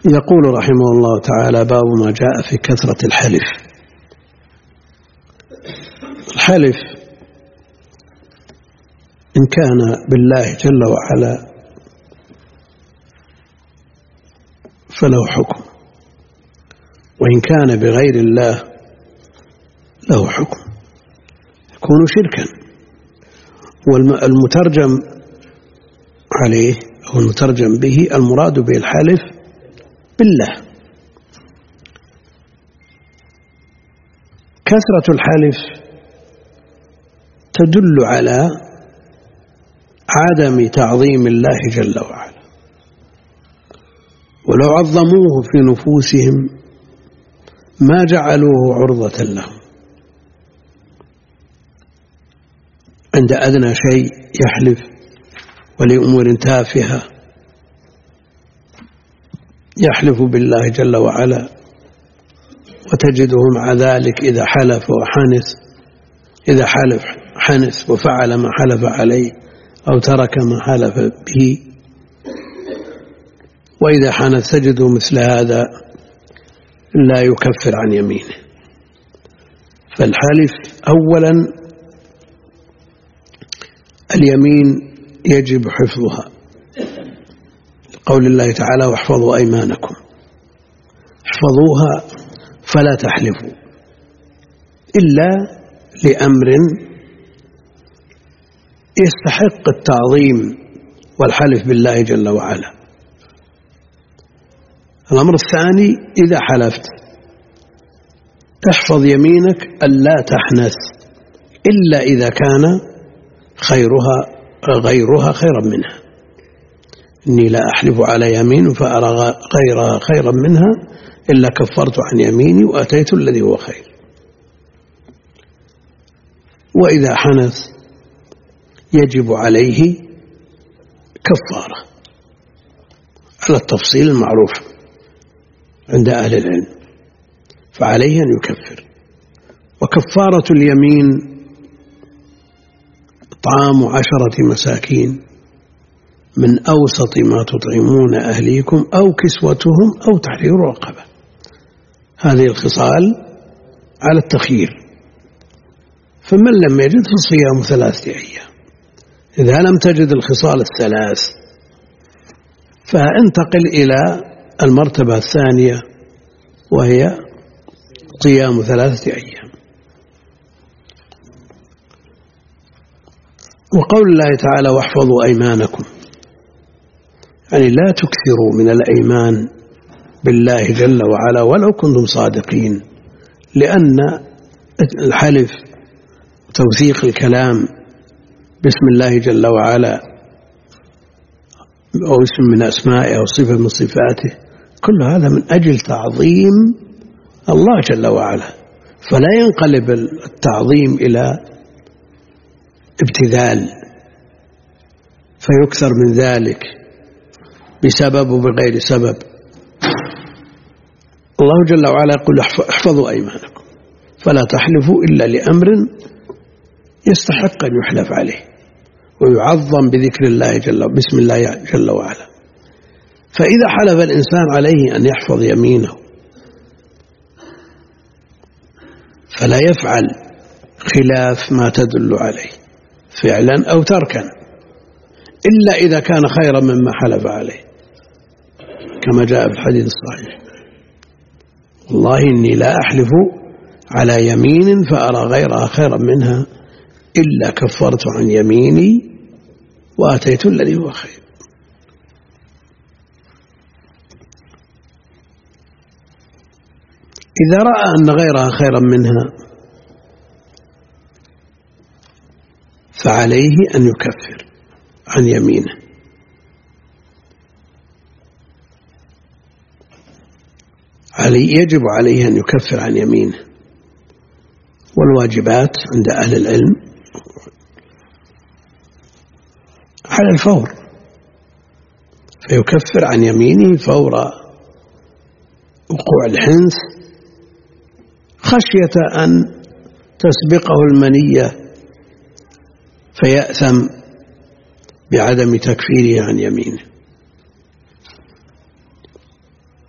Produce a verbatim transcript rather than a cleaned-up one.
يقول رحمه الله تعالى: باب ما جاء في كثرة الحلف. الحلف إن كان بالله جل وعلا فله حكم، وإن كان بغير الله له حكم، يكون شركا. والمترجم عليه أو المترجم به المراد به الحلف بالله. كثرة الحلف تدل على عدم تعظيم الله جل وعلا، ولو عظموه في نفوسهم ما جعلوه عرضة لهم. عند أدنى شيء يحلف، ولأمور تافهة يحلف بالله جل وعلا، وتجده مع ذلك إذا حلف وحنث إذا حلف حنث وفعل ما حلف عليه أو ترك ما حلف به، وإذا حنث تجده مثل هذا لا يكفر عن يمينه. فالحلف أولا اليمين يجب حفظها، قول الله تعالى: واحفظوا أيمانكم. احفظوها فلا تحلفوا إلا لأمر يستحق التعظيم والحلف بالله جل وعلا. الأمر الثاني: إذا حلفت احفظ يمينك ألا تحنث إلا إذا كان خيرها غيرها خيرا منها. إني لا أحلف على يمين فأرى غيرها خيرا منها إلا كفرت عن يميني وأتيت الذي هو خير. وإذا حنث يجب عليه كفارة على التفصيل المعروف عند أهل العلم، فعليه أن يكفر. وكفارة اليمين إطعام عشرة مساكين من أوسط ما تطعمون أهليكم أو كسوتهم أو تحرير رقبة. هذه الخصال على التخيير، فمن لم يجد فصيام ثلاثة أيام. إذا لم تجد الخصال الثلاث فانتقل إلى المرتبة الثانية وهي صيام ثلاثة أيام. وقول الله تعالى: واحفظوا أيمانكم، يعني لا تكثروا من الأيمان بالله جل وعلا ولو كنتم صادقين، لأن الحلف وتوثيق الكلام باسم الله جل وعلا أو اسم من أسمائه أو صفة من صفاته، كل هذا من أجل تعظيم الله جل وعلا، فلا ينقلب التعظيم إلى ابتذال فيكثر من ذلك بسبب وبغير سبب. الله جل وعلا يقول: احفظوا أيمانكم فلا تحلفوا إلا لأمر يستحق أن يحلف عليه ويعظم بذكر الله جل بسم الله جل وعلا. فإذا حلف الإنسان عليه أن يحفظ يمينه فلا يفعل خلاف ما تدل عليه فعلا أو تركا، إلا إذا كان خيرا مما حلف عليه، كما جاء في الحديث الصحيح: والله إني لا أحلف على يمين فأرى غيرها خيرا منها إلا كفرت عن يميني وأتيت الذي هو خير. إذا رأى أن غيرها خيرا منها فعليه أن يكفر عن يمينه. علي يجب عليه أن يكفر عن يمينه. والواجبات عند أهل العلم على الفور، فيكفر عن يمينه فور وقوع الحنث خشية أن تسبقه المنية فيأثم بعدم تكفيره عن يمينه.